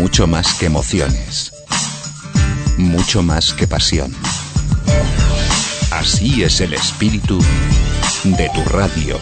Mucho más que emociones. Mucho más que pasión. Así es el espíritu de tu radio.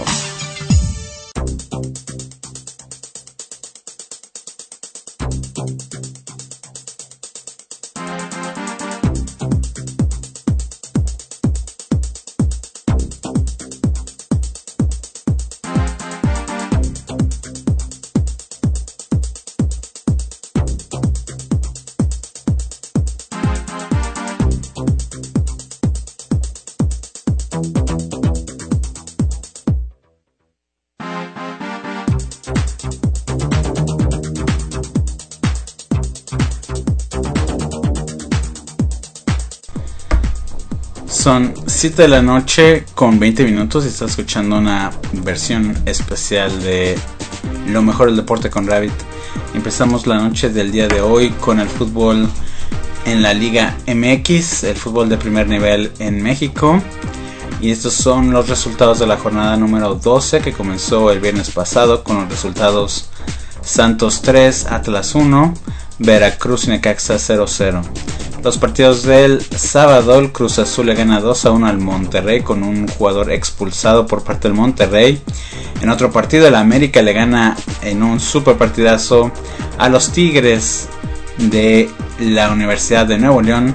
Son 7 de la noche con 20 minutos y estás escuchando una versión especial de Lo mejor del deporte con Rabbit. Empezamos la noche del día de hoy con el fútbol en la Liga MX, el fútbol de primer nivel en México. Y estos son los resultados de la jornada número 12 que comenzó el viernes pasado con los resultados: Santos 3, Atlas 1, Veracruz y Necaxa 0-0. Los partidos del sábado: el Cruz Azul le gana 2-1 al Monterrey con un jugador expulsado por parte del Monterrey. En otro partido, el América le gana en un super partidazo a los Tigres de la Universidad de Nuevo León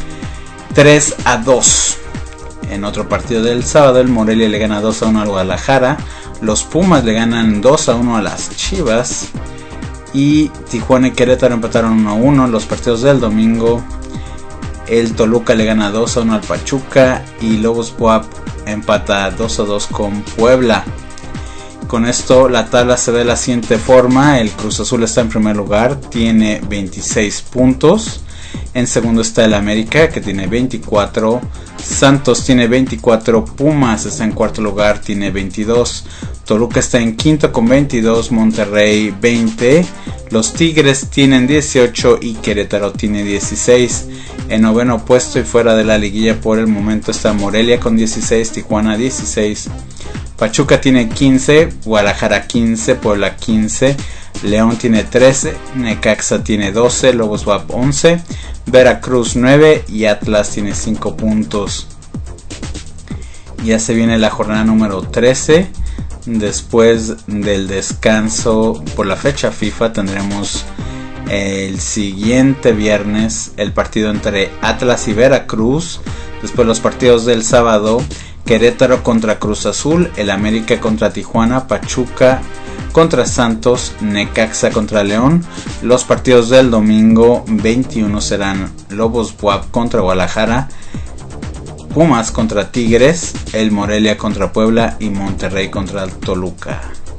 3-2. En otro partido del sábado, el Morelia le gana 2-1 al Guadalajara. Los Pumas le ganan 2-1 a las Chivas. Y Tijuana y Querétaro empataron 1-1. Los partidos del domingo: el Toluca le gana 2-1 al Pachuca y Lobos BUAP empata 2-2 con Puebla. Con esto la tabla se ve de la siguiente forma: el Cruz Azul está en primer lugar, tiene 26 puntos. En segundo está el América, que tiene 24. Santos tiene 24. Pumas está en cuarto lugar, tiene 22. Toluca está en quinto con 22. Monterrey 20. Los Tigres tienen 18 y Querétaro tiene 16. En noveno puesto y fuera de la liguilla por el momento está Morelia con 16, Tijuana 16, Pachuca tiene 15, Guadalajara 15, Puebla 15, León tiene 13, Necaxa tiene 12, Lobos BUAP 11, Veracruz 9 y Atlas tiene 5 puntos. Ya se viene la jornada número 13. Después del descanso por la fecha FIFA tendremos el siguiente viernes el partido entre Atlas y Veracruz. Después los partidos del sábado: Querétaro contra Cruz Azul, el América contra Tijuana, Pachuca contra Santos, Necaxa contra León. Los partidos del domingo 21 serán Lobos BUAP contra Guadalajara, Pumas contra Tigres, el Morelia contra Puebla y Monterrey contra Toluca.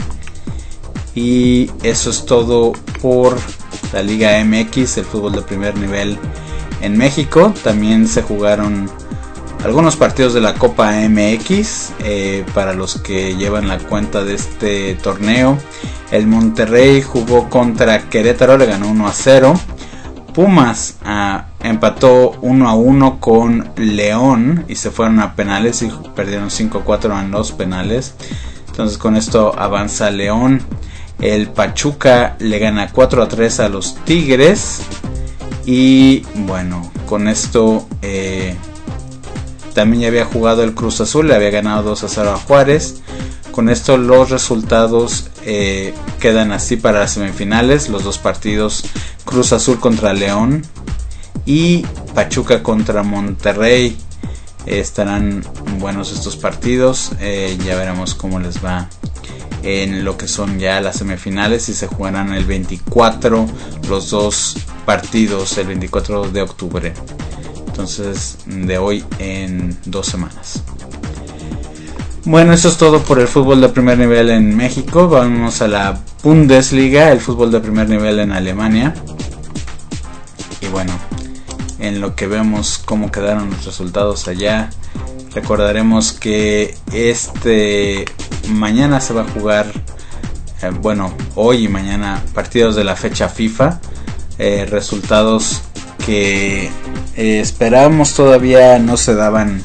Y eso es todo por la Liga MX, el fútbol de primer nivel en México. También se jugaron algunos partidos de la Copa MX. Para los que llevan la cuenta de este torneo, el Monterrey jugó contra Querétaro, le ganó 1-0. Pumas empató 1-1 con León y se fueron a penales y perdieron 5-4 en los penales. Entonces con esto avanza León. El Pachuca le gana 4-3 a los Tigres. Y bueno, con esto también ya había jugado el Cruz Azul, le había ganado 2-0 a Juárez. Con esto los resultados quedan así para las semifinales: los dos partidos, Cruz Azul contra León y Pachuca contra Monterrey. Estarán buenos estos partidos. Ya veremos cómo les va en lo que son ya las semifinales, y se jugarán el 24 los dos partidos, el 24 de octubre. Entonces, de hoy en 2 semanas. Bueno, eso es todo por el fútbol de primer nivel en México. Vamos a la Bundesliga, el fútbol de primer nivel en Alemania. Y bueno, en lo que vemos cómo quedaron los resultados allá, recordaremos que mañana se va a jugar, hoy y mañana, partidos de la fecha FIFA. Resultados que esperábamos todavía no se daban.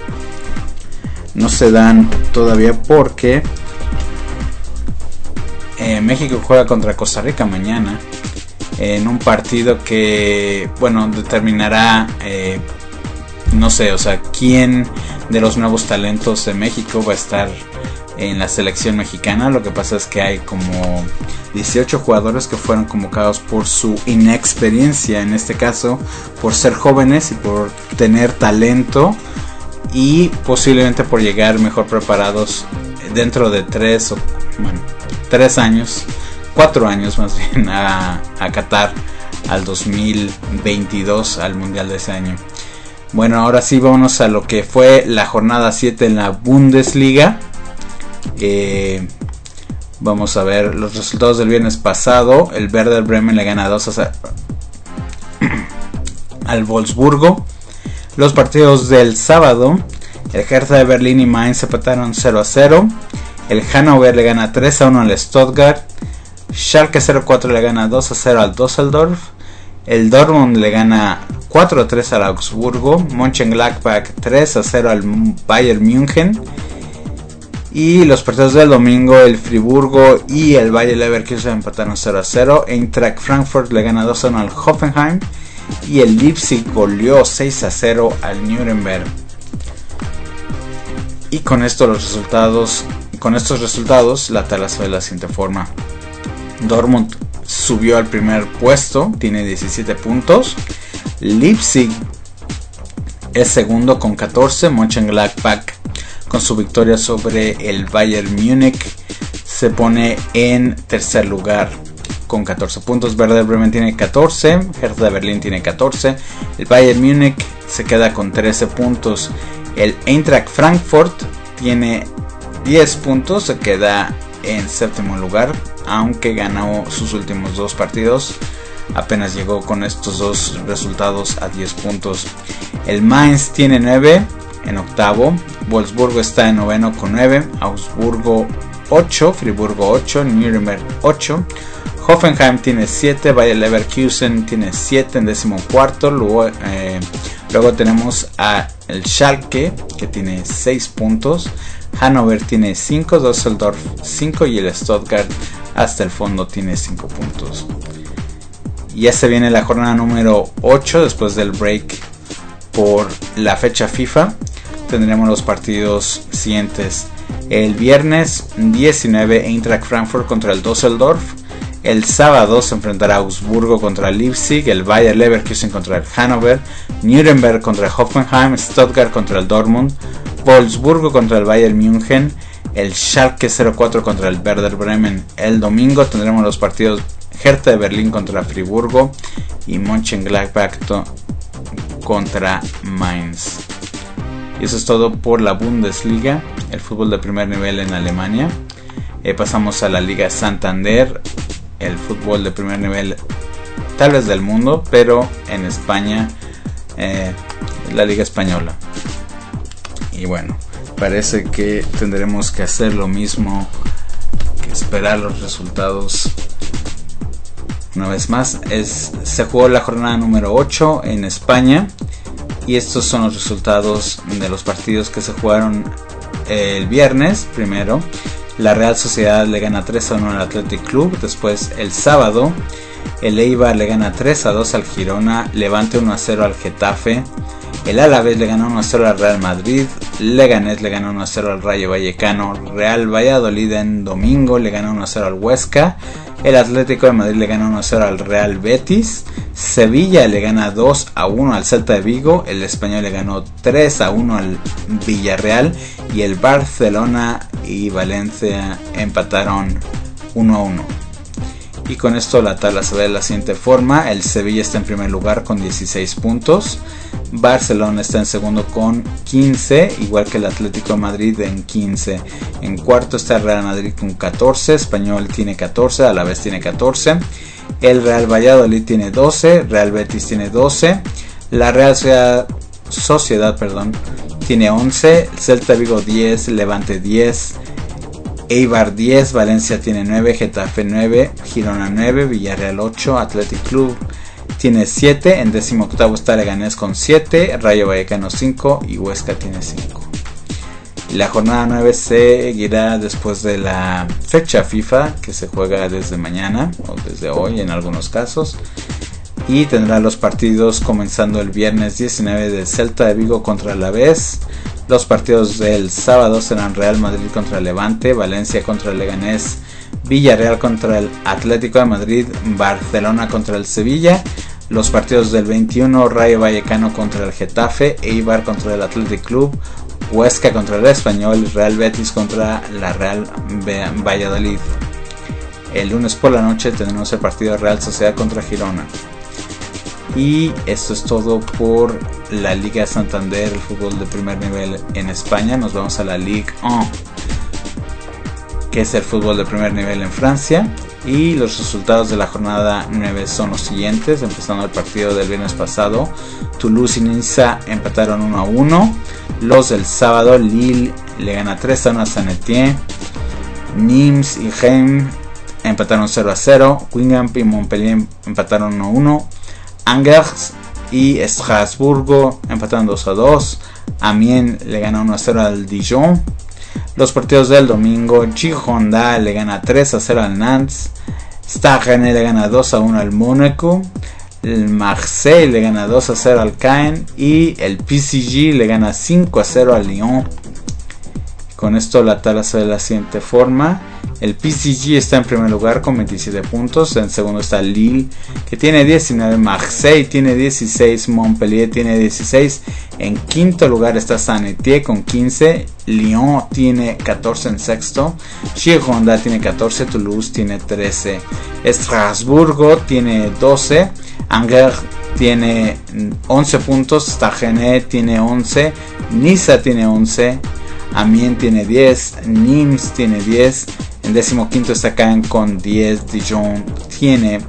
No se dan todavía porque México juega contra Costa Rica mañana en un partido que, bueno, determinará, no sé, o sea, quién de los nuevos talentos de México va a estar en la selección mexicana. Lo que pasa es que hay como 18 jugadores que fueron convocados por su inexperiencia, en este caso por ser jóvenes y por tener talento, y posiblemente por llegar mejor preparados dentro de 4 años más bien a Qatar, al 2022, al mundial de ese año. Bueno, ahora sí vámonos a lo que fue la jornada 7 en la Bundesliga. Vamos a ver los resultados del viernes pasado. El Werder Bremen le gana 2-0 al Wolfsburgo. Los partidos del sábado: el Hertha de Berlín y Mainz empataron 0-0. El Hannover le gana 3-1 al Stuttgart. Schalke 04 le gana 2-0 al Düsseldorf. El Dortmund le gana 4-3 al Augsburgo. Mönchengladbach 3-0 al Bayern München. Y los partidos del domingo: el Friburgo y el Bayer Leverkusen empataron 0-0. Eintracht Frankfurt le gana 2-1 al Hoffenheim. Y el Leipzig goleó 6-0 al Nuremberg. Y con estos resultados, la tabla se ve de la siguiente forma: Dortmund subió al primer puesto, tiene 17 puntos. Leipzig es segundo con 14. Mönchengladbach, con su victoria sobre el Bayern Múnich, se pone en tercer lugar con 14 puntos. Werder Bremen tiene 14, Hertha de Berlín tiene 14, el Bayern Múnich se queda con 13 puntos. El Eintracht Frankfurt tiene 10 puntos, se queda en séptimo lugar, aunque ganó sus últimos 2 partidos. Apenas llegó con estos 2 resultados a 10 puntos. El Mainz tiene 9 en octavo. Wolfsburgo está en noveno con 9. Augsburgo 8. Friburgo 8. Nuremberg 8. Hoffenheim tiene 7. Bayer Leverkusen tiene 7 en décimo cuarto. Luego tenemos a el Schalke, que tiene 6 puntos. Hannover tiene 5. Düsseldorf 5. Y el Stuttgart hasta el fondo tiene 5 puntos. Ya se viene la jornada número 8 después del break por la fecha FIFA. Tendremos los partidos siguientes: el viernes 19, Eintracht Frankfurt contra el Düsseldorf. El sábado se enfrentará Augsburgo contra Leipzig, el Bayer Leverkusen contra el Hannover, Nuremberg contra Hoffenheim, Stuttgart contra el Dortmund, Wolfsburgo contra el Bayern München, el Schalke 04 contra el Werder Bremen. El domingo tendremos los partidos Hertha de Berlín contra Friburgo y Mönchengladbach contra Mainz. Y eso es todo por la Bundesliga, el fútbol de primer nivel en Alemania. Pasamos a la Liga Santander, el fútbol de primer nivel tal vez del mundo, pero en España, la Liga Española. Y bueno, parece que tendremos que hacer lo mismo, que esperar los resultados. Una vez más, se jugó la jornada número 8 en España. Y estos son los resultados de los partidos que se jugaron el viernes. Primero, la Real Sociedad le gana 3-1 al Athletic Club. Después, el sábado, el Eibar le gana 3-2 al Girona. Levante 1-0 al Getafe. El Alavés le gana 1-0 al Real Madrid. Leganés le gana 1-0 al Rayo Vallecano. Real Valladolid en domingo le gana 1-0 al Huesca. El Atlético de Madrid le gana 1-0 al Real Betis. Sevilla le gana 2-1 al Celta de Vigo. El Español le ganó 3-1 al Villarreal. Y el Barcelona y Valencia empataron 1-1. Y con esto la tabla se ve de la siguiente forma: el Sevilla está en primer lugar con 16 puntos. Barcelona está en segundo con 15, igual que el Atlético de Madrid en 15. En cuarto está el Real Madrid con 14, Español tiene 14, Alavés tiene 14. El Real Valladolid tiene 12, Real Betis tiene 12. La Real Sociedad tiene 11, Celta Vigo 10, Levante 10. Eibar 10, Valencia tiene 9, Getafe 9, Girona 9, Villarreal 8, Athletic Club tiene 7, en 18º está Leganés con 7, Rayo Vallecano 5 y Huesca tiene 5. La jornada 9 seguirá después de la fecha FIFA, que se juega desde mañana o desde hoy en algunos casos, y tendrá los partidos comenzando el viernes 19 de Celta de Vigo contra Alavés. Los partidos del sábado serán Real Madrid contra Levante, Valencia contra el Leganés, Villarreal contra el Atlético de Madrid, Barcelona contra el Sevilla. Los partidos del 21, Rayo Vallecano contra el Getafe, Eibar contra el Athletic Club, Huesca contra el Español, Real Betis contra la Real Valladolid. El lunes por la noche tendremos el partido Real Sociedad contra Girona. Y esto es todo por la Liga Santander, el fútbol de primer nivel en España. Nos vamos a la Ligue 1, que es el fútbol de primer nivel en Francia. Y los resultados de la jornada 9 son los siguientes. Empezando el partido del viernes pasado, Toulouse y Niza empataron 1-1. Los del sábado, Lille le gana 3-1 a Saint-Étienne. Nimes y Reims empataron 0-0. Guingamp y Montpellier empataron 1-1. Angers y Estrasburgo empataron 2-2. Amiens le gana 1-0 al Dijon. Los partidos del domingo, Girona le gana 3-0 al Nantes, Stade Rennais le gana 2-1 al Mónaco, el Marseille le gana 2-0 al Caen y el PSG le gana 5-0 al Lyon. Con esto la tabla se ve de la siguiente forma. El PSG está en primer lugar con 27 puntos. En segundo está Lille, que tiene 19. Marseille tiene 16. Montpellier tiene 16. En quinto lugar está Saint-Étienne con 15. Lyon tiene 14 en sexto. Girona tiene 14. Toulouse tiene 13. Estrasburgo tiene 12. Angers tiene 11 puntos. Stade Rennais tiene 11. Niza tiene 11. Amiens tiene 10. Nimes tiene 10. En 15º está Caen con 10. Dijon tiene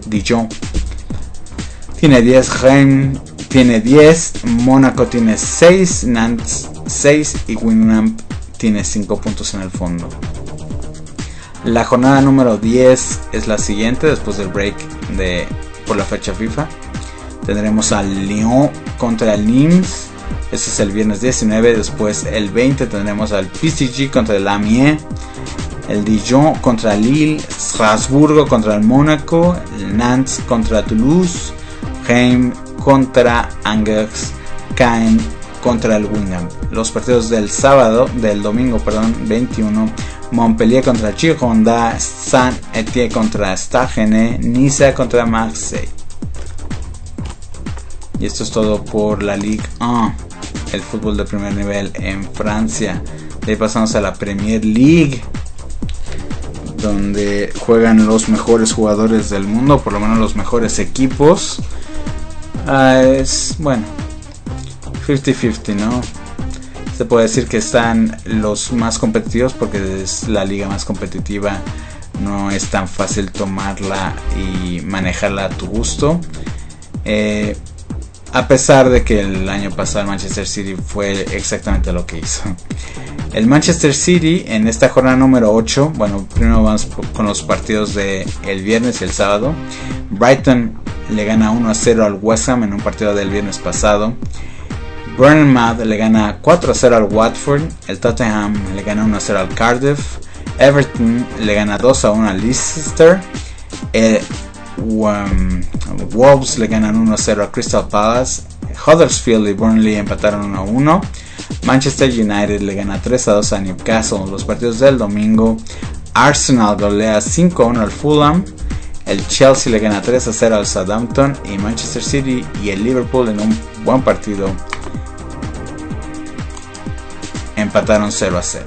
10. Reims tiene 10. Mónaco tiene 6. Nantes 6. Y Guingamp tiene 5 puntos en el fondo. La jornada número 10 es la siguiente. Después del break por la fecha FIFA, tendremos al Lyon contra el Nimes. Este es el viernes 19. Después el 20 tendremos al PSG contra el Amiens, el Dijon contra Lille, Strasburgo contra el Mónaco, el Nantes contra Toulouse, Reims contra Angers, Caen contra el Guingamp. Los partidos del domingo 21, Montpellier contra Girona, Saint-Étienne contra Stade Rennais, Niza contra Marseille. Y esto es todo por la Ligue 1, el fútbol de primer nivel en Francia. De ahí pasamos a la Premier League, donde juegan los mejores jugadores del mundo, por lo menos los mejores equipos. Es, bueno, 50-50, ¿no? Se puede decir que están los más competitivos porque es la liga más competitiva. No es tan fácil tomarla y manejarla a tu gusto. A pesar de que el año pasado el Manchester City fue exactamente lo que hizo. El Manchester City en esta jornada número 8, bueno, primero vamos con los partidos de el viernes y el sábado. Brighton le gana 1-0 al West Ham en un partido del viernes pasado. Bournemouth le gana 4-0 al Watford. El Tottenham le gana 1-0 al Cardiff. Everton le gana 2-1 al Leicester. Wolves le ganan 1-0 a Crystal Palace. Huddersfield y Burnley empataron 1-1. Manchester United le gana 3-2 a Newcastle. Los partidos del domingo, Arsenal golea 5-1 al Fulham. El Chelsea le gana 3-0 al Southampton. Y Manchester City y el Liverpool, en un buen partido, empataron 0-0.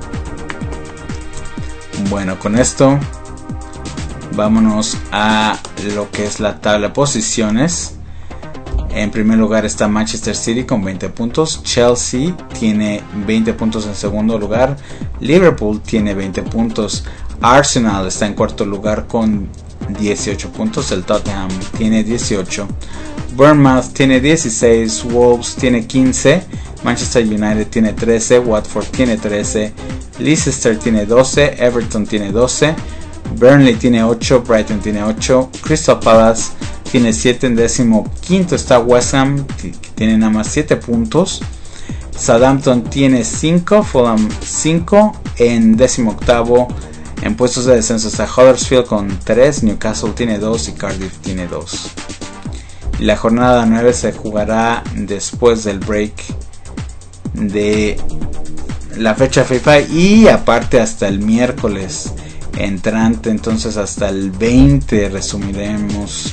Bueno, con esto vámonos a lo que es la tabla de posiciones. En primer lugar está Manchester City con 20 puntos. Chelsea tiene 20 puntos en segundo lugar. Liverpool tiene 20 puntos. Arsenal está en cuarto lugar con 18 puntos. El Tottenham tiene 18. Bournemouth tiene 16. Wolves tiene 15. Manchester United tiene 13. Watford tiene 13. Leicester tiene 12. Everton tiene 12. Burnley tiene 8. Brighton tiene 8. Crystal Palace tiene 7. En 15º está West Ham, que tiene nada más 7 puntos. Southampton tiene 5, Fulham 5. En 18º en puestos de descenso está Huddersfield con 3, Newcastle tiene 2 y Cardiff tiene 2. La jornada 9 se jugará después del break de la fecha FIFA y aparte hasta el miércoles entrante, entonces hasta el 20 resumiremos,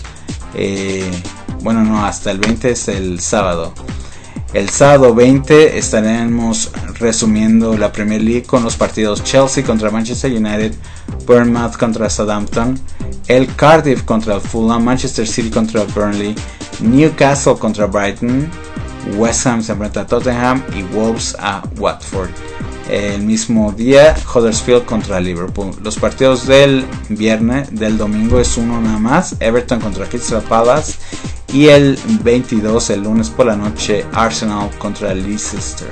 hasta el 20 es el sábado. El sábado 20 estaremos resumiendo la Premier League con los partidos Chelsea contra Manchester United, Bournemouth contra Southampton, el Cardiff contra el Fulham, Manchester City contra el Burnley, Newcastle contra Brighton, West Ham se enfrenta a Tottenham y Wolves a Watford. El mismo día Huddersfield contra Liverpool. Los partidos del domingo es uno nada más, Everton contra Crystal Palace, y el 22, el lunes por la noche, Arsenal contra Leicester.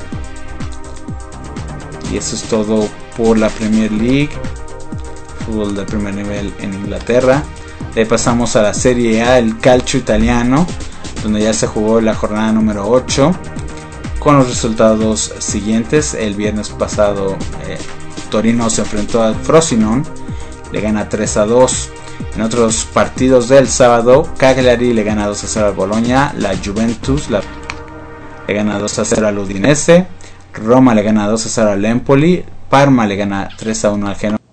Y eso es todo por la Premier League, fútbol de primer nivel en Inglaterra. Le pasamos a la Serie A, el calcio italiano, donde ya se jugó la jornada número 8 con los resultados siguientes. El viernes pasado Torino se enfrentó al Frosinone, le gana 3-2. En otros partidos del sábado, Cagliari le gana 2-0 al Bologna, la Juventus le gana 2-0 al Udinese, Roma le gana 2-0 al Empoli, Parma le gana 3-1 al Genoa.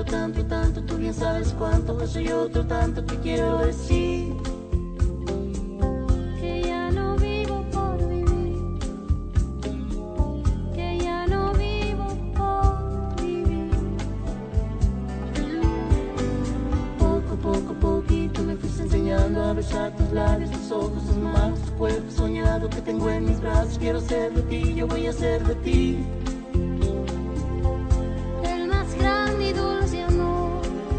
tanto, tanto, tú bien sabes cuánto. Eso y otro tanto que quiero decir. Que ya no vivo por vivir, que ya no vivo por vivir. Poco, poquito me fuiste enseñando a besar tus labios, tus ojos, tus manos, tu cuerpo soñado que tengo en mis brazos. Quiero ser de ti, yo voy a ser de ti. El más grande y dulce amor,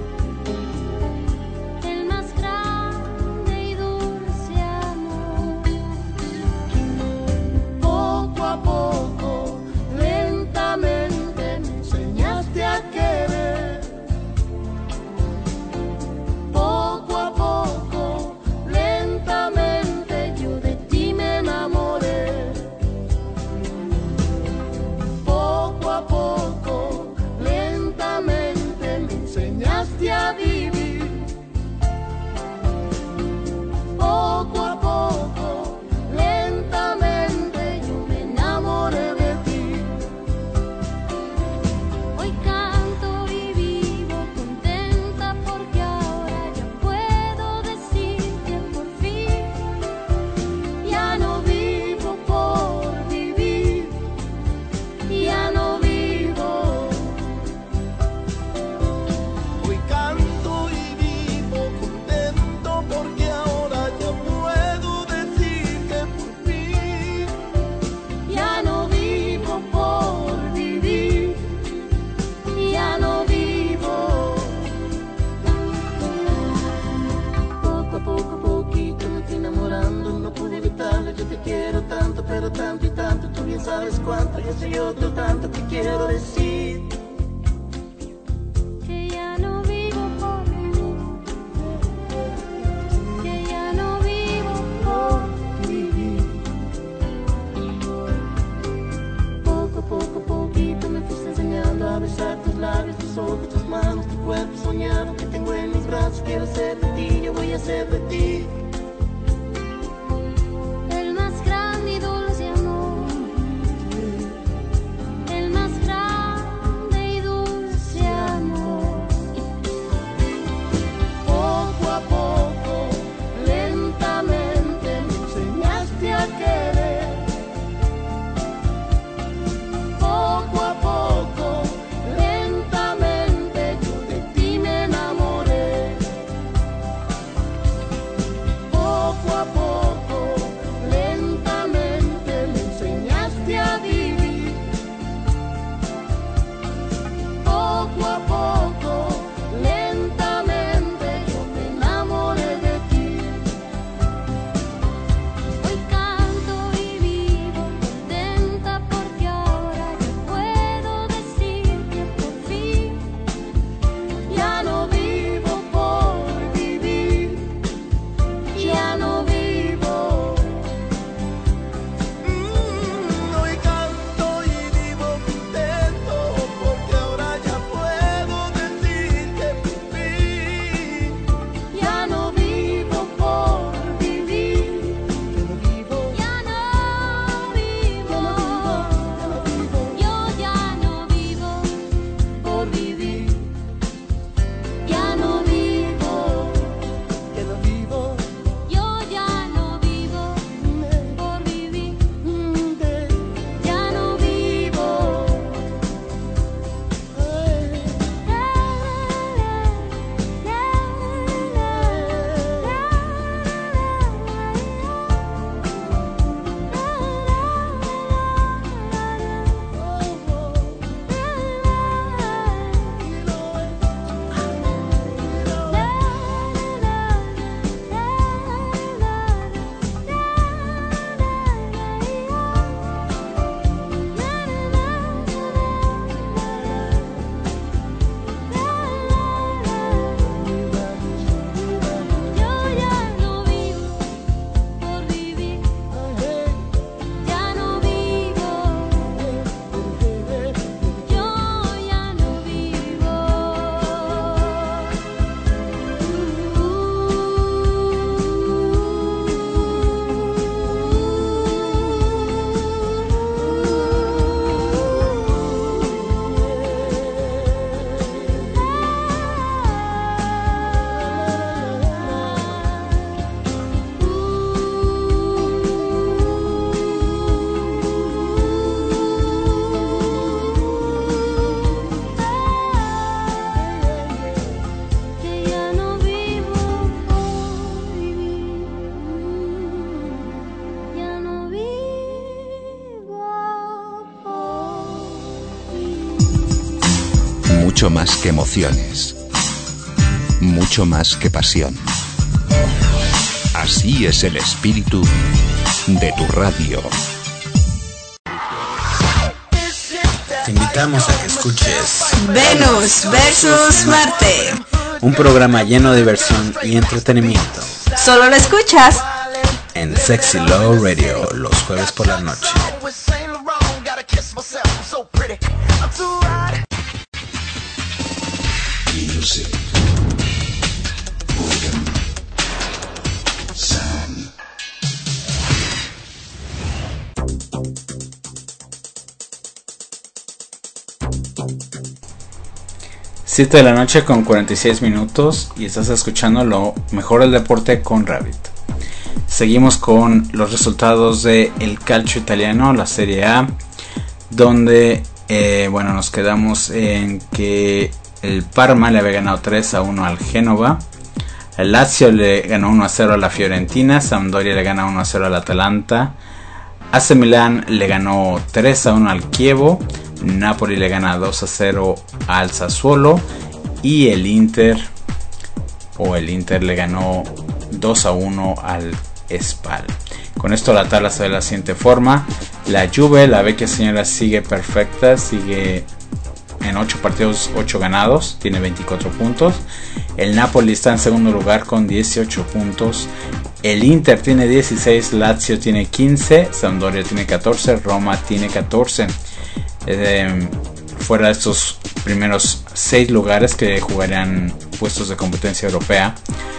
el más grande y dulce amor. Poco a poco, lentamente me enseñaste a querer. Poco a poco, lentamente yo de ti me enamoré. Poco a poco, lentamente me enseñaste a vivir. Poco a poco, lentamente yo me enamoré de ti. Hoy canto y vivo contenta porque ahora ya puedo decir que por fin Ya no vivo por vivir, ya no vivo. Hoy canto y vivo contento porque ahora ya puedo decir que por fin ya no vivo por vivir, ya no vivo. Poco a poco, poquito me fui enamorando, no pude evitarlo. Yo te quiero tanto, pero tanto y tanto, tú bien sabes cuánto. Yo soy otro tanto que quiero decir. que ya no vivo por vivir, que ya no vivo por Vivir. Poco, poquito me fuiste enseñando a besar tus labios, tus ojos, tus manos, tu cuerpo soñado que tengo en mis brazos. Quiero ser de ti, yo voy a ser de ti. el más grande y dulce amor, el más grande y dulce amor. Poco a poco, lentamente me enseñaste a querer. Poco a poco, lentamente yo de ti me enamoré. Mucho más que emociones. Mucho más que pasión. Así es el espíritu de tu radio. Te invitamos a que escuches Venus versus Marte. un programa lleno de diversión y entretenimiento Solo lo escuchas en Sexy Low Radio los jueves por la noche. Music. Organ. Sound. 7 de la noche con 46 minutos y estás escuchando lo mejor del deporte con Rabbit. Seguimos con los resultados de el calcio italiano, la Serie A, donde nos quedamos en que el Parma le había ganado 3-1 al Génova, el Lazio le ganó 1-0 a la Fiorentina, Sampdoria le gana 1-0 al Atalanta, AC Milán le ganó 3-1 al Chievo, Napoli le gana 2-0 al Sassuolo y el Inter le ganó 2-1 al Spal. Con esto la tabla se ve de la siguiente forma: la Juve, la vecchia señora, sigue perfecta, sigue en 8 partidos 8 ganados, tiene 24 puntos. El Napoli está en segundo lugar con 18 puntos. El Inter tiene 16, Lazio tiene 15, Sampdoria tiene 14, Roma tiene 14. Fuera de estos primeros 6 lugares que jugarían puestos de competencia europea,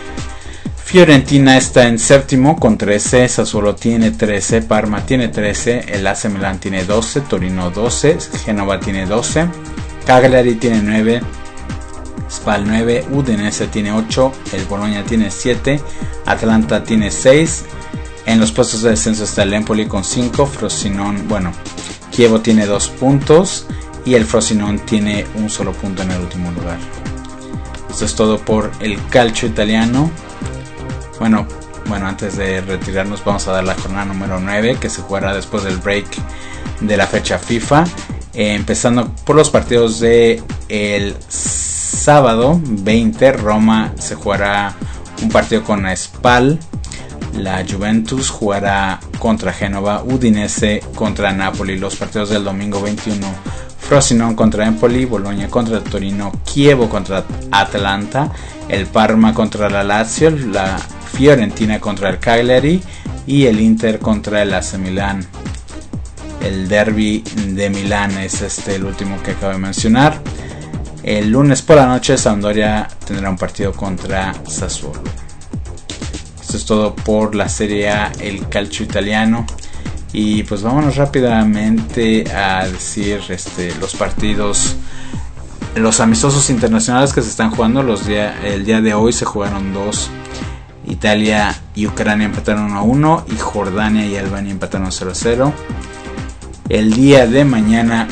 Fiorentina está en séptimo con 13, Sassuolo tiene 13, Parma tiene 13, el AC Milán tiene 12, Torino 12, Génova tiene 12, Cagliari tiene 9, Spal 9, Udinese tiene 8, el Bologna tiene 7, Atalanta tiene 6. En los puestos de descenso está el Empoli con 5, Frosinone, Chievo tiene 2 puntos y el Frosinone tiene un solo punto en el último lugar. Esto es todo por el calcio italiano. Bueno, antes de retirarnos vamos a dar la jornada número 9 que se jugará después del break de la fecha FIFA. Empezando por los partidos de el sábado 20, Roma se jugará un partido con Spal. La Juventus jugará contra Génova, Udinese contra Napoli. Los partidos del domingo 21, Frosinone contra Empoli, Bologna contra Torino, Chievo contra Atalanta, el Parma contra la Lazio, la Fiorentina contra el Cagliari y el Inter contra el AC Milán. El derby de Milán es el último que acabo de mencionar. El lunes por la noche Sampdoria tendrá un partido contra Sassuolo. Esto es todo por la Serie A, el calcio italiano. Y pues vámonos rápidamente a decir los partidos, los amistosos internacionales que se están jugando. El día de hoy se jugaron 2. Italia y Ucrania empataron 1-1 y Jordania y Albania empataron 0-0. El día de mañana,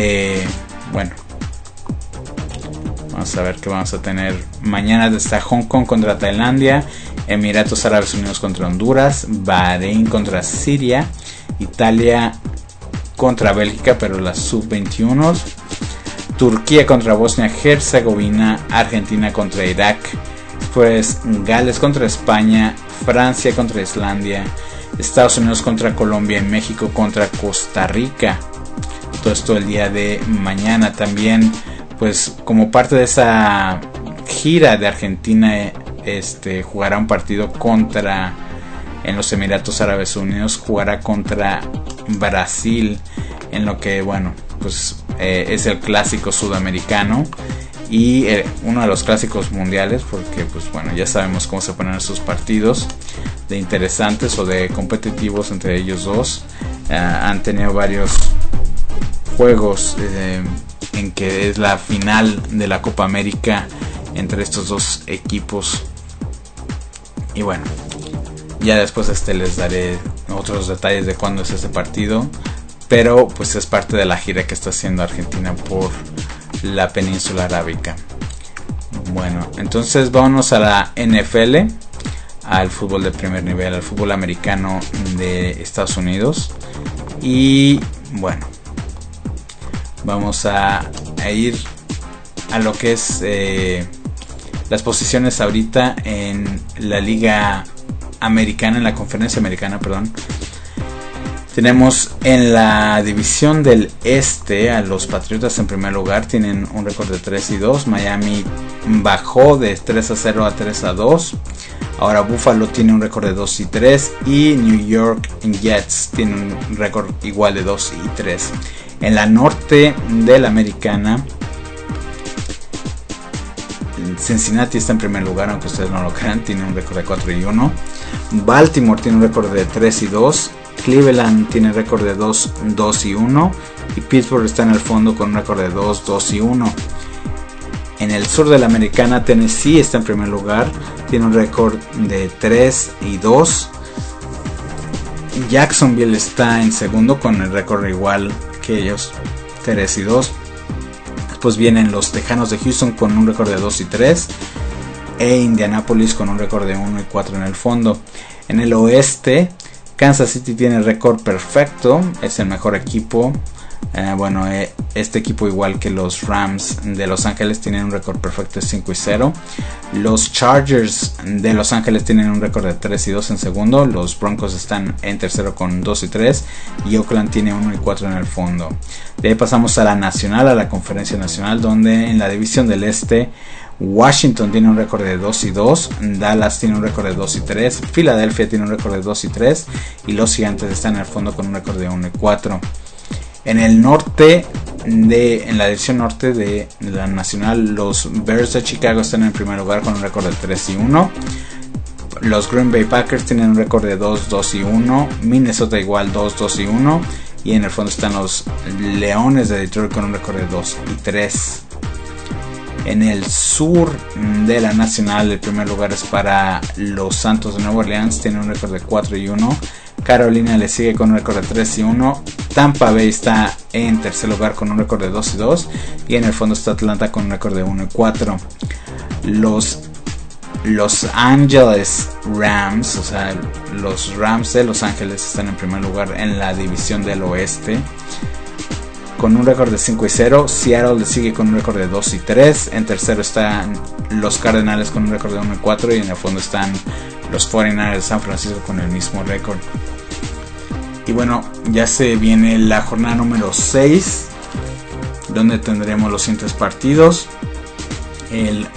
vamos a ver qué vamos a tener. Mañana está Hong Kong contra Tailandia, Emiratos Árabes Unidos contra Honduras, Bahrein contra Siria, Italia contra Bélgica, pero las sub-21, Turquía contra Bosnia-Herzegovina, Argentina contra Irak, pues Gales contra España, Francia contra Islandia, Estados Unidos contra Colombia y México contra Costa Rica. Todo esto el día de mañana. También, pues como parte de esa gira de Argentina, jugará un partido en los Emiratos Árabes Unidos, jugará contra Brasil, en lo que es el clásico sudamericano y uno de los clásicos mundiales, porque ya sabemos cómo se ponen esos partidos de interesantes o de competitivos entre ellos dos. Han tenido varios juegos en que es la final de la Copa América entre estos dos equipos. Y ya después les daré otros detalles de cuándo es ese partido, pero pues es parte de la gira que está haciendo Argentina por la península arábica. Entonces vámonos a la NFL, al fútbol de primer nivel, al fútbol americano de Estados Unidos. Y vamos a ir a lo que es las posiciones ahorita en la liga americana, en la conferencia americana, perdón. Tenemos en la división del este a los Patriotas en primer lugar, tienen un récord de 3-2. Miami bajó de 3-0 a 3-2. Ahora Buffalo tiene un récord de 2-3 y New York Jets tiene un récord igual de 2-3. En la norte de la americana, Cincinnati está en primer lugar, aunque ustedes no lo crean, tiene un récord de 4-1. Baltimore tiene un récord de 3-2. Cleveland tiene récord de 2-1 y Pittsburgh está en el fondo con un récord de 2-1. En el sur de la americana, Tennessee está en primer lugar, tiene un récord de 3-2. Jacksonville está en segundo con el récord igual que ellos, 3-2. Después vienen los Tejanos de Houston con un récord de 2-3 e Indianapolis con un récord de 1-4 en el fondo. En el oeste, Kansas City tiene récord perfecto, es el mejor equipo. Este equipo, igual que los Rams de Los Ángeles, tienen un récord perfecto de 5-0. Los Chargers de Los Ángeles tienen un récord de 3-2 en segundo. Los Broncos están en tercero con 2-3 y Oakland tiene 1-4 en el fondo. De ahí pasamos a la nacional, a la conferencia nacional, donde en la división del este Washington tiene un récord de 2-2, Dallas tiene un récord de 2-3, Filadelfia tiene un récord de 2-3 y los Gigantes están en el fondo con un récord de 1-4. En el norte, en la división norte de la nacional, los Bears de Chicago están en primer lugar con un récord de 3-1. Los Green Bay Packers tienen un récord de 2-1, Minnesota igual 2-1 y en el fondo están los Leones de Detroit con un récord de 2-3. En el sur de la nacional, el primer lugar es para los Santos de Nueva Orleans, tiene un récord de 4-1. Carolina le sigue con un récord de 3-1. Tampa Bay está en tercer lugar con un récord de 2-2. Y en el fondo está Atlanta con un récord de 1-4. Los Angeles Rams, o sea, los Rams de Los Ángeles están en primer lugar en la división del oeste con un récord de 5-0. Seattle le sigue con un récord de 2-3. En tercero están los Cardenales con un récord de 1-4 y en el fondo están los 49ers de San Francisco con el mismo récord. Y bueno, ya se viene la jornada número 6, donde tendremos los siguientes partidos. El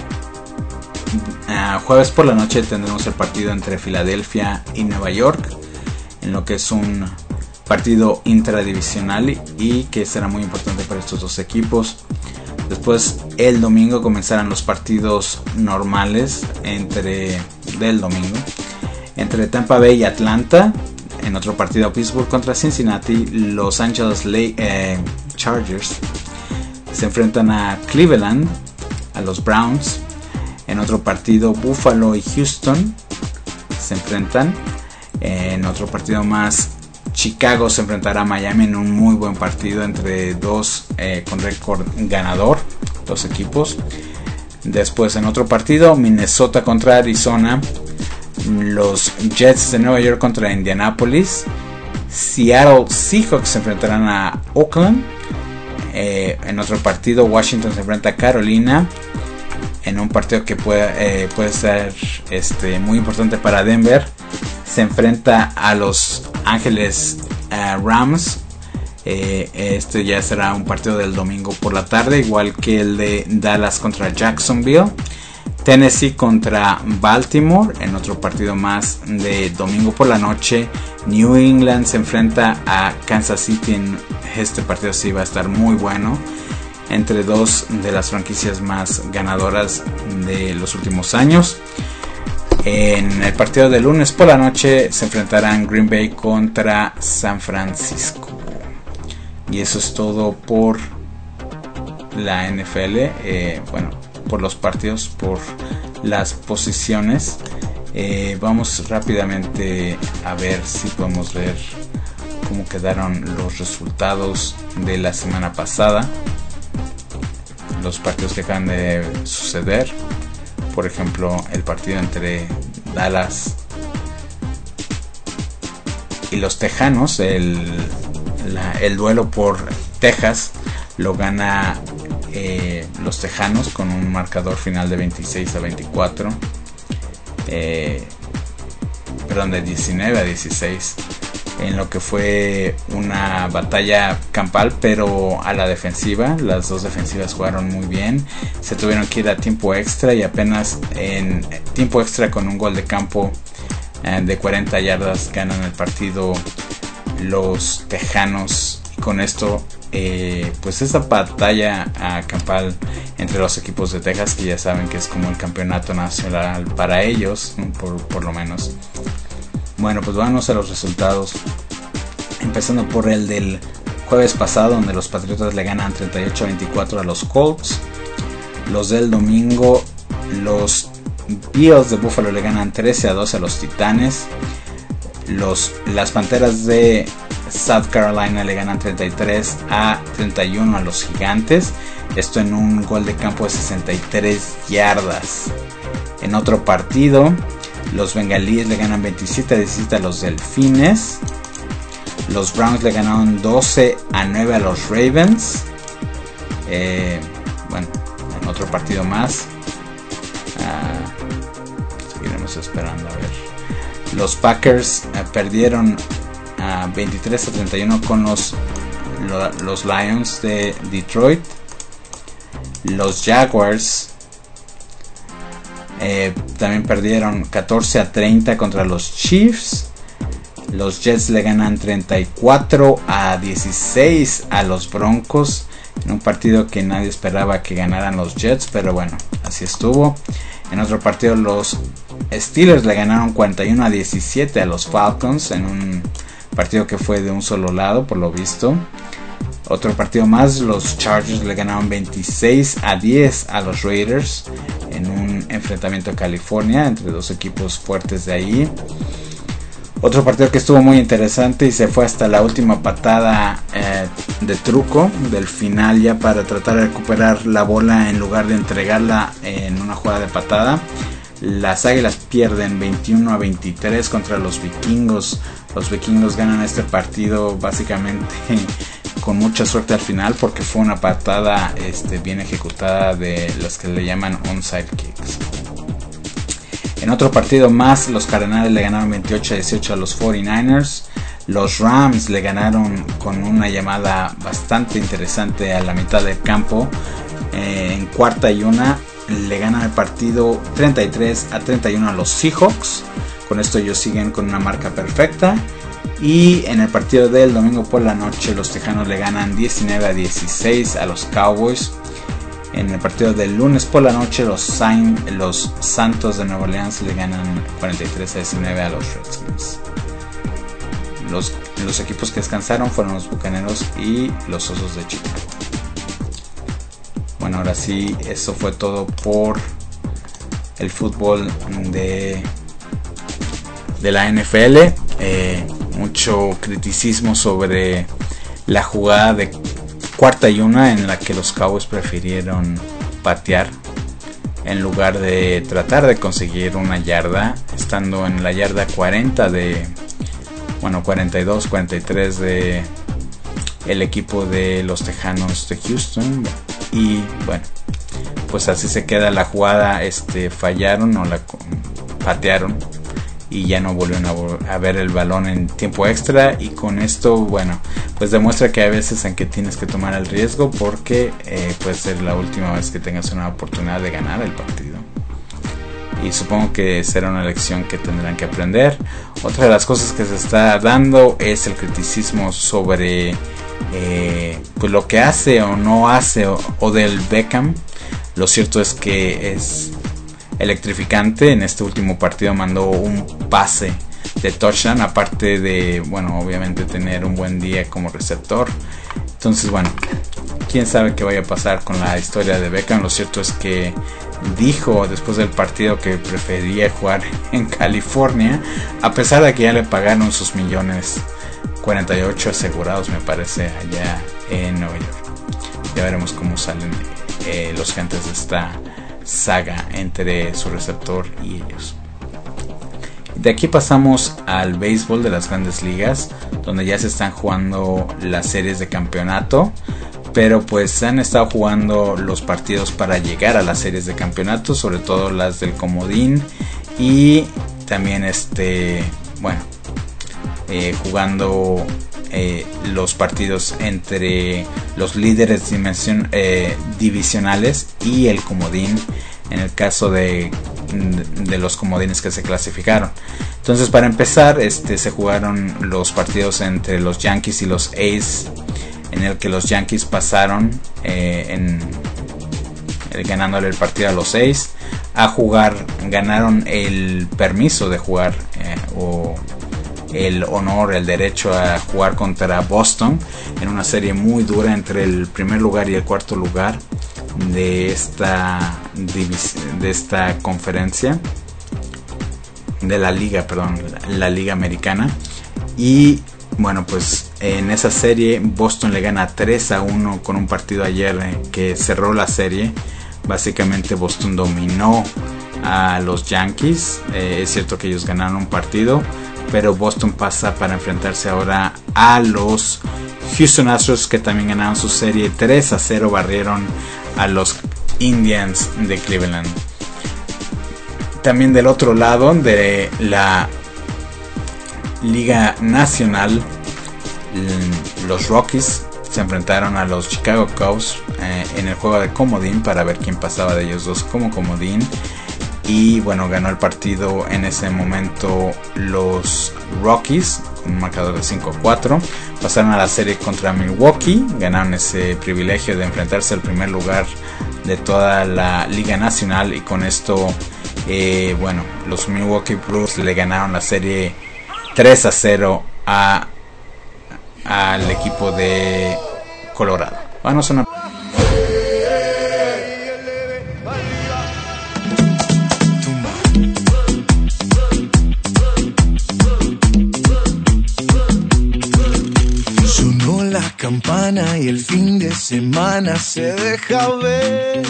jueves por la noche tendremos el partido entre Filadelfia y Nueva York, en lo que es un partido intradivisional y que será muy importante para estos dos equipos. Después el domingo comenzarán los partidos normales del domingo entre Tampa Bay y Atlanta. En otro partido, Pittsburgh contra Cincinnati. Los Angeles Chargers se enfrentan a Cleveland, a los Browns. En otro partido, Buffalo y Houston se enfrentan. En otro partido más, Chicago se enfrentará a Miami en un muy buen partido entre dos con récord ganador, dos equipos. Después en otro partido, Minnesota contra Arizona, los Jets de Nueva York contra Indianapolis, Seattle Seahawks se enfrentarán a Oakland. En otro partido, Washington se enfrenta a Carolina, en un partido que puede ser muy importante para Denver. Se enfrenta a los Ángeles Rams. Este ya será un partido del domingo por la tarde, igual que el de Dallas contra Jacksonville. Tennessee contra Baltimore. En otro partido más de domingo por la noche, New England se enfrenta a Kansas City. Este partido sí va a estar muy bueno, entre dos de las franquicias más ganadoras de los últimos años. En el partido de lunes por la noche se enfrentarán Green Bay contra San Francisco. Y eso es todo por la NFL. Por los partidos, por las posiciones. Vamos rápidamente a ver si podemos ver cómo quedaron los resultados de la semana pasada. Los partidos que acaban de suceder. Por ejemplo, el partido entre Dallas y los Tejanos, el duelo por Texas lo gana los Tejanos con un marcador final de 26-24. Perdón, de 19-16. En lo que fue una batalla campal, pero a la defensiva. Las dos defensivas jugaron muy bien. Se tuvieron que ir a tiempo extra y apenas en tiempo extra con un gol de campo de 40 yardas ganan el partido los Tejanos. Y con esto pues esa batalla campal entre los equipos de Texas, que ya saben que es como el campeonato nacional para ellos, por lo menos. Bueno, pues vamos a los resultados, empezando por el del jueves pasado, donde los Patriotas le ganan 38-24 a los Colts. Los del domingo, los Bills de Buffalo le ganan 13-12 a los Titanes. Las Panteras de South Carolina le ganan 33-31 a los Gigantes. Esto en un gol de campo de 63 yardas. En otro partido, los Bengalíes le ganan 27-17 a los Delfines. Los Browns le ganaron 12-9 a los Ravens. Bueno, en otro partido más. Seguiremos esperando a ver. Los Packers perdieron 23-31 con los Lions de Detroit. Los Jaguars también perdieron 14-30 contra los Chiefs. Los Jets le ganan 34-16 a los Broncos, en un partido que nadie esperaba que ganaran los Jets, pero bueno, así estuvo. En otro partido, los Steelers le ganaron 41-17 a los Falcons, en un partido que fue de un solo lado, por lo visto. Otro partido más, los Chargers le ganaron 26-10 a los Raiders, en un enfrentamiento en California entre dos equipos fuertes de ahí. Otro partido que estuvo muy interesante y se fue hasta la última patada de truco del final, ya para tratar de recuperar la bola en lugar de entregarla en una jugada de patada. Las Águilas pierden 21-23 contra los Vikingos. Los Vikingos ganan este partido básicamente con mucha suerte al final, porque fue una patada bien ejecutada de las que le llaman onside kicks. En otro partido más, los Cardenales le ganaron 28-18 a los 49ers. Los Rams le ganaron con una llamada bastante interesante a la mitad del campo. En 4ª y 1 le ganan el partido 33-31 a los Seahawks. Con esto ellos siguen con una marca perfecta. Y en el partido del domingo por la noche, los Tejanos le ganan 19-16 a los Cowboys. En el partido del lunes por la noche, los Santos de Nueva Orleans le ganan 43-19 a los Redskins. Los equipos que descansaron fueron los Bucaneros y los Osos de Chicago. Bueno, ahora sí, eso fue todo por el fútbol de la NFL. Mucho criticismo sobre la jugada de 4ª y 1 en la que los Cowboys prefirieron patear en lugar de tratar de conseguir una yarda, estando en la yarda 42-43 de el equipo de los Tejanos de Houston. Y bueno, pues así se queda la jugada. Fallaron o la patearon y ya no volvieron a ver el balón en tiempo extra. Y con esto, bueno, pues demuestra que hay veces en que tienes que tomar el riesgo, porque puede ser la última vez que tengas una oportunidad de ganar el partido. Y supongo que será una lección que tendrán que aprender. Otra de las cosas que se está dando es el criticismo sobre pues lo que hace o no hace Odell Beckham. Lo cierto es que es electrificante. En este último partido mandó un pase de touchdown, aparte de, bueno, obviamente tener un buen día como receptor. Entonces, bueno, quién sabe qué vaya a pasar con la historia de Beckham. Lo cierto es que dijo después del partido que prefería jugar en California, a pesar de que ya le pagaron sus millones, 48 asegurados me parece, allá en Nueva York. Ya veremos cómo salen los gigantes de esta saga entre su receptor y ellos. De aquí pasamos al béisbol de las grandes ligas, donde ya se están jugando las series de campeonato. pero pues han estado jugando los partidos para llegar a las series de campeonato, sobre todo las del comodín, y también jugando los partidos entre los líderes divisionales y el comodín, en el caso de los comodines que se clasificaron. Entonces, para empezar, se jugaron los partidos entre los Yankees y los A's, en el que los Yankees pasaron ganándole el partido a los A's a jugar, ganaron el permiso de jugar o el honor, el derecho a jugar contra Boston en una serie muy dura entre el primer lugar y el cuarto lugar de esta conferencia de la liga, la liga americana. Y bueno, pues en esa serie Boston le gana 3-1 con un partido ayer que cerró la serie. Básicamente Boston dominó a los Yankees. Es cierto que ellos ganaron un partido, pero Boston pasa para enfrentarse ahora a los Houston Astros, que también ganaron su serie 3-0, barrieron a los Indians de Cleveland. También del otro lado de la Liga Nacional, los Rockies se enfrentaron a los Chicago Cubs en el juego de comodín para ver quién pasaba de ellos dos como comodín. Y bueno, ganó el partido en ese momento los Rockies con un marcador de 5-4. Pasaron a la serie contra Milwaukee, ganaron ese privilegio de enfrentarse al primer lugar de toda la Liga Nacional, y con esto los Milwaukee Brewers le ganaron la serie 3-0 al equipo de Colorado. Vamos a una... Sonó la campana y el fin de semana se deja ver.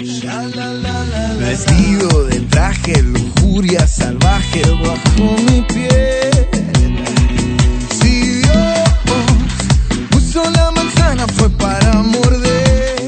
Vestido de traje, lujuria salvaje bajo mi piel. Si Dios puso la manzana fue para morder.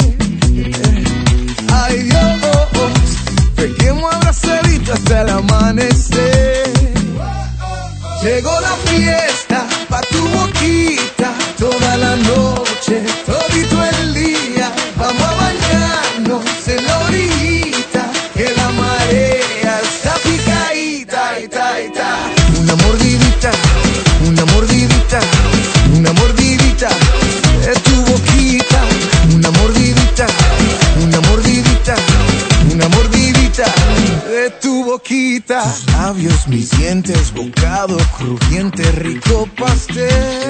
Ay Dios, pequemos abrazadito hasta el amanecer. Llegó la fiesta pa' tu boquita, toda la noche, todito el día. Vamos a bañarnos en la orillita, que la marea está picadita, ita, ita. Una mordidita, una mordidita, una mordidita de tu boquita. Una mordidita, una mordidita, una mordidita de tu boquita. Tus labios, mis dientes, bocado crujiente, rico pastel.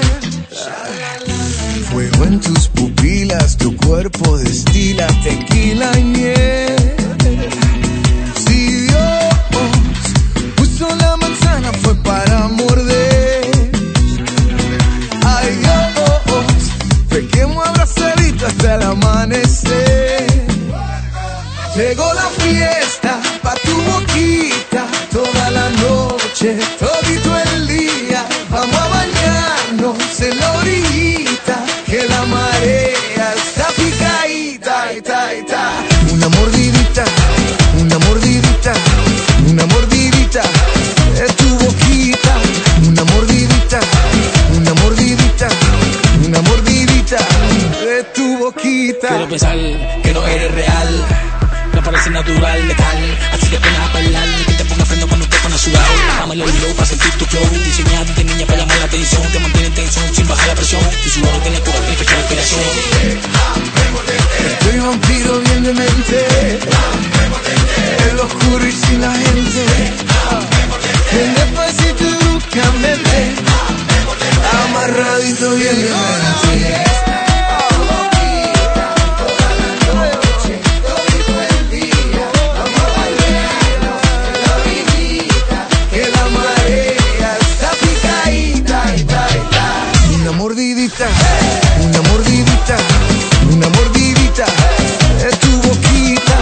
Fuego en tus pupilas, tu cuerpo destila tequila y miel. Si Dios puso la manzana fue para morder. Ay Dios, pequemos abrazadito hasta el amanecer. Llegó la fiesta pa' tu boquita, toda la noche, todito el día. Vamos a bañarnos en la orillita, que la marea está picadita, ita, ita. Una mordidita, una mordidita, una mordidita de tu boquita. Una mordidita, una mordidita, una mordidita de tu boquita. Quiero pensar que no eres real, no parece natural, letal. Así que pones a bailar, que te ponga freno cuando te pones a sudar. Dame el hilo para sentir tu flow, diseñado de niña para llamar la atención. Te mantiene en tensión sin bajar la presión, tu sudor tiene tu y fecha de respiración. Estoy vampiro bien de mente, el oscuro y sin la gente. El despacito y bruscamente, amarradito bien de mente. Una mordidita, una mordidita, una mordidita de tu boquita.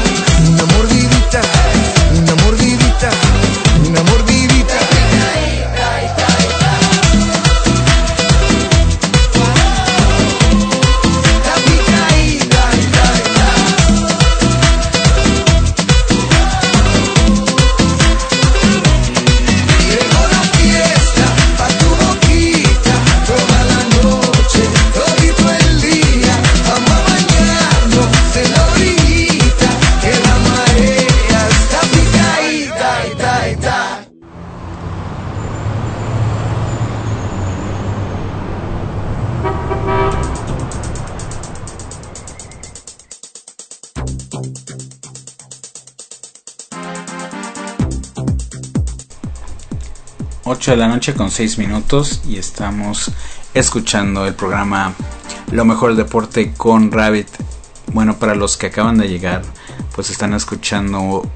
8 de la noche con 6 minutos y estamos escuchando el programa Lo Mejor del Deporte con Rabbit. Bueno, para los que acaban de llegar, pues están escuchando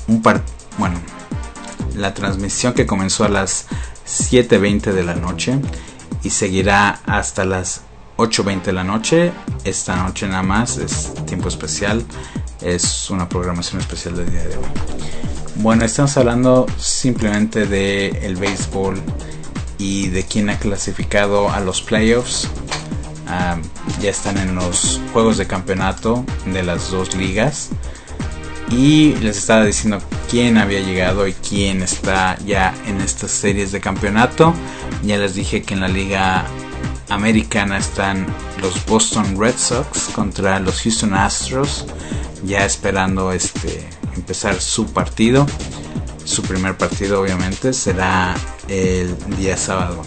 la transmisión que comenzó a las 7:20 de la noche y seguirá hasta las 8:20 de la noche. Esta noche nada más es tiempo especial, es una programación especial del día de hoy. Bueno, estamos hablando simplemente de el béisbol y de quién ha clasificado a los playoffs. Ya están en los juegos de campeonato de las dos ligas y les estaba diciendo quién había llegado y quién está ya en estas series de campeonato. Ya les dije que en la liga americana están los Boston Red Sox contra los Houston Astros, ya esperando empezar su partido. Su primer partido obviamente será el día sábado.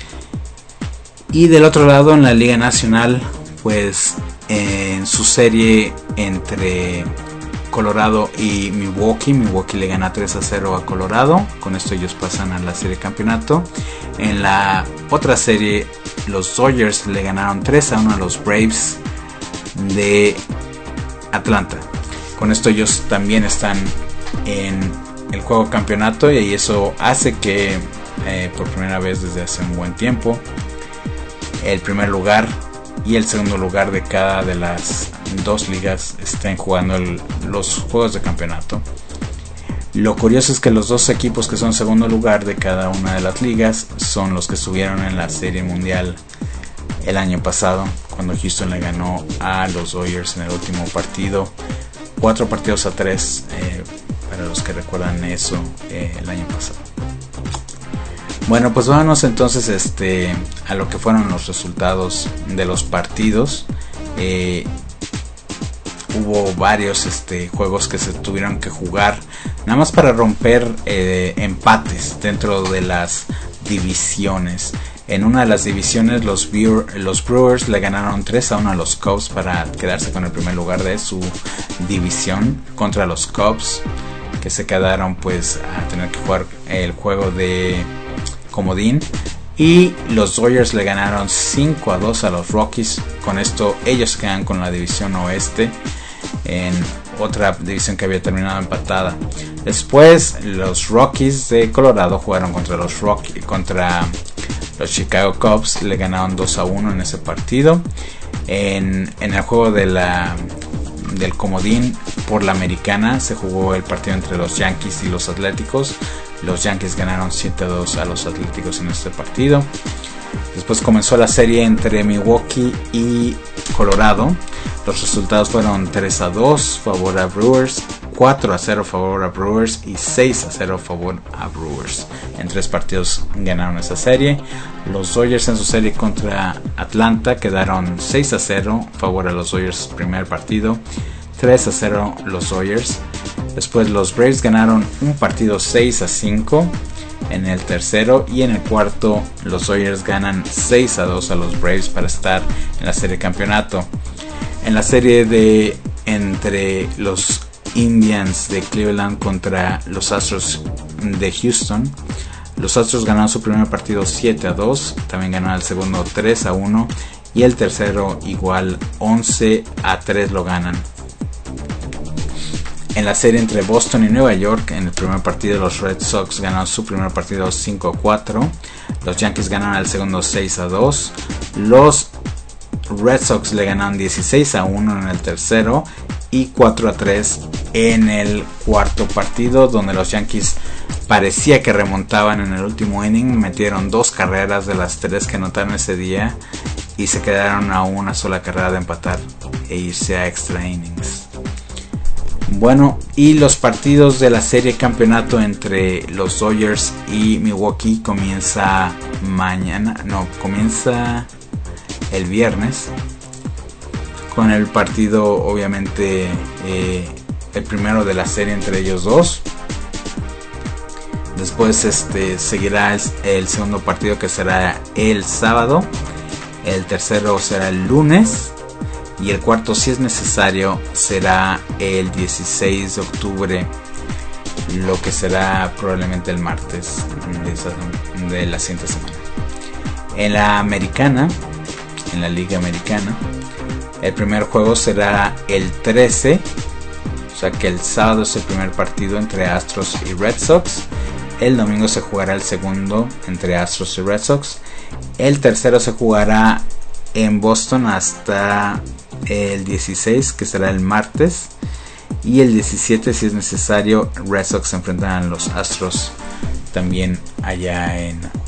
Y del otro lado, en la Liga Nacional, pues en su serie entre Colorado y Milwaukee le gana 3-0 a Colorado. Con esto ellos pasan a la serie de campeonato. En la otra serie, los Dodgers le ganaron 3-1 a los Braves de Atlanta. Con esto ellos también están en el juego campeonato y eso hace que por primera vez desde hace un buen tiempo el primer lugar y el segundo lugar de cada de las dos ligas estén jugando los juegos de campeonato. Lo curioso es que los dos equipos que son segundo lugar de cada una de las ligas son los que estuvieron en la serie mundial el año pasado, cuando Houston le ganó a los Dodgers en el último partido 4-3, para los que recuerdan eso, el año pasado. Bueno, pues vámonos entonces a lo que fueron los resultados de los partidos. Hubo varios juegos que se tuvieron que jugar nada más para romper empates dentro de las divisiones. En una de las divisiones los Brewers le ganaron 3-1 a los Cubs para quedarse con el primer lugar de su división contra los Cubs, que se quedaron pues a tener que jugar el juego de comodín. Y los Dodgers le ganaron 5-2 a los Rockies. Con esto ellos quedan con la división oeste, en otra división que había terminado empatada. Después los Rockies de Colorado jugaron contra los los Chicago Cubs, le ganaron 2-1 en ese partido. En el juego del comodín por la americana se jugó el partido entre los Yankees y los Atléticos. Los Yankees ganaron 7-2 a los Atléticos en este partido. Después comenzó la serie entre Milwaukee y Colorado. Los resultados fueron 3-2 favor a Brewers, 4-0 favor a Brewers y 6-0 favor a Brewers. En 3 partidos ganaron esa serie. Los Dodgers en su serie contra Atlanta quedaron 6-0 favor a los Dodgers primer partido, 3-0 los Dodgers. Después los Braves ganaron un partido 6-5 en el tercero, y en el cuarto los Dodgers ganan 6-2 a los Braves para estar en la serie de campeonato. En la serie entre los Indians de Cleveland contra los Astros de Houston, los Astros ganaron su primer partido 7-2, también ganaron el segundo 3-1 y el tercero igual 11-3 lo ganan. En la serie entre Boston y Nueva York, en el primer partido los Red Sox ganaron su primer partido 5-4, los Yankees ganaron el segundo 6-2, los Red Sox le ganaron 16-1 en el tercero y 4-3 en el cuarto partido, donde los Yankees parecía que remontaban en el último inning. Metieron 2 carreras de las 3 que anotaron ese día y se quedaron a una sola carrera de empatar e irse a extra innings. Bueno, y los partidos de la serie campeonato entre los Dodgers y Milwaukee comienza el viernes, con el partido obviamente el primero de la serie entre ellos dos. Después seguirá el segundo partido, que será el sábado. El tercero será el lunes. Y el cuarto, si es necesario, será el 16 de octubre lo que será probablemente el martes de la siguiente semana. En la americana, en la liga americana, el primer juego será el 13, o sea que el sábado es el primer partido entre Astros y Red Sox. El domingo se jugará el segundo entre Astros y Red Sox. El tercero se jugará en Boston hasta el 16, que será el martes. Y el 17, si es necesario, Red Sox se enfrentarán a los Astros también allá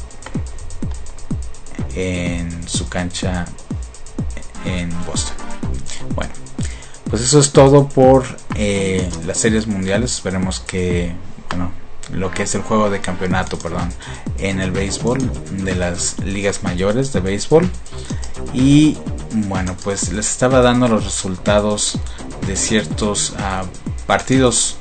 en su cancha en Boston. Bueno, pues eso es todo por las series mundiales. Esperemos que, bueno, lo que es el juego de campeonato, en el béisbol, de las ligas mayores de béisbol. Y bueno, pues les estaba dando los resultados de ciertos partidos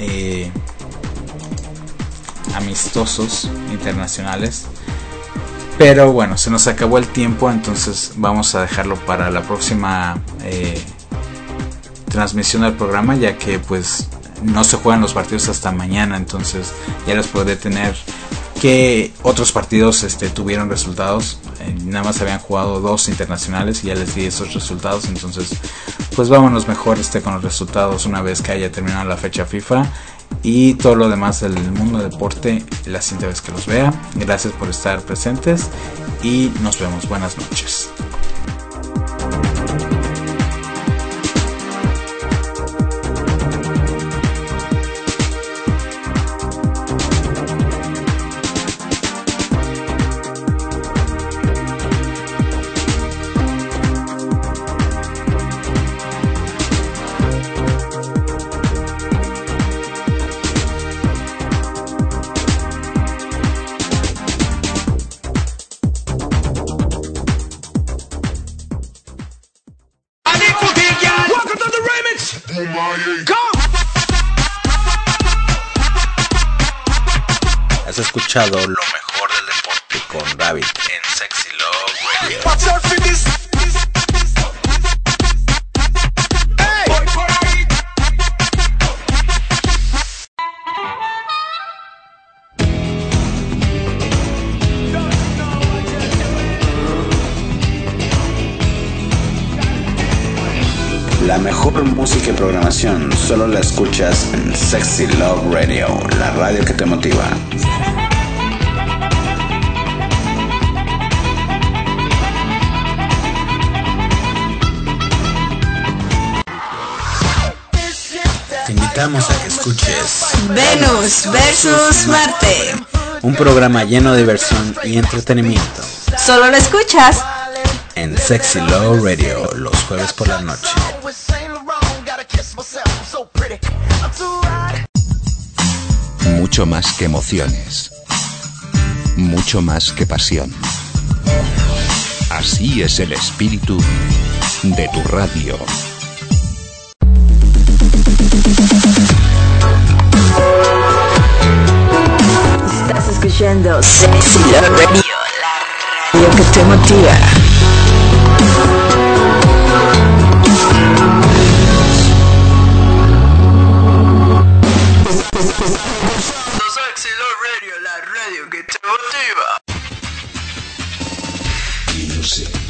amistosos internacionales, pero bueno, se nos acabó el tiempo, entonces vamos a dejarlo para la próxima transmisión del programa, ya que pues no se juegan los partidos hasta mañana, entonces ya les podré tener que otros partidos tuvieron resultados. Nada más habían jugado 2 internacionales y ya les di esos resultados, entonces pues vámonos mejor con los resultados una vez que haya terminado la fecha FIFA y todo lo demás del mundo del deporte la siguiente vez que los vea. Gracias por estar presentes y nos vemos. Buenas noches. Has escuchado lo mejor del deporte con David en Sexy Love Radio. La mejor música y programación solo la escuchas en Sexy Love Radio, la radio que te motiva. Te invitamos a que escuches Venus versus Marte. un programa lleno de diversión y entretenimiento Solo lo escuchas en Sexy Love Radio los jueves por la noche. Mucho más que emociones. Mucho más que pasión. Así es el espíritu de tu radio. Estás escuchando Sexy Love Radio, la radio que te motiva. Sexy Love Radio, la radio que te motiva. Y no sé.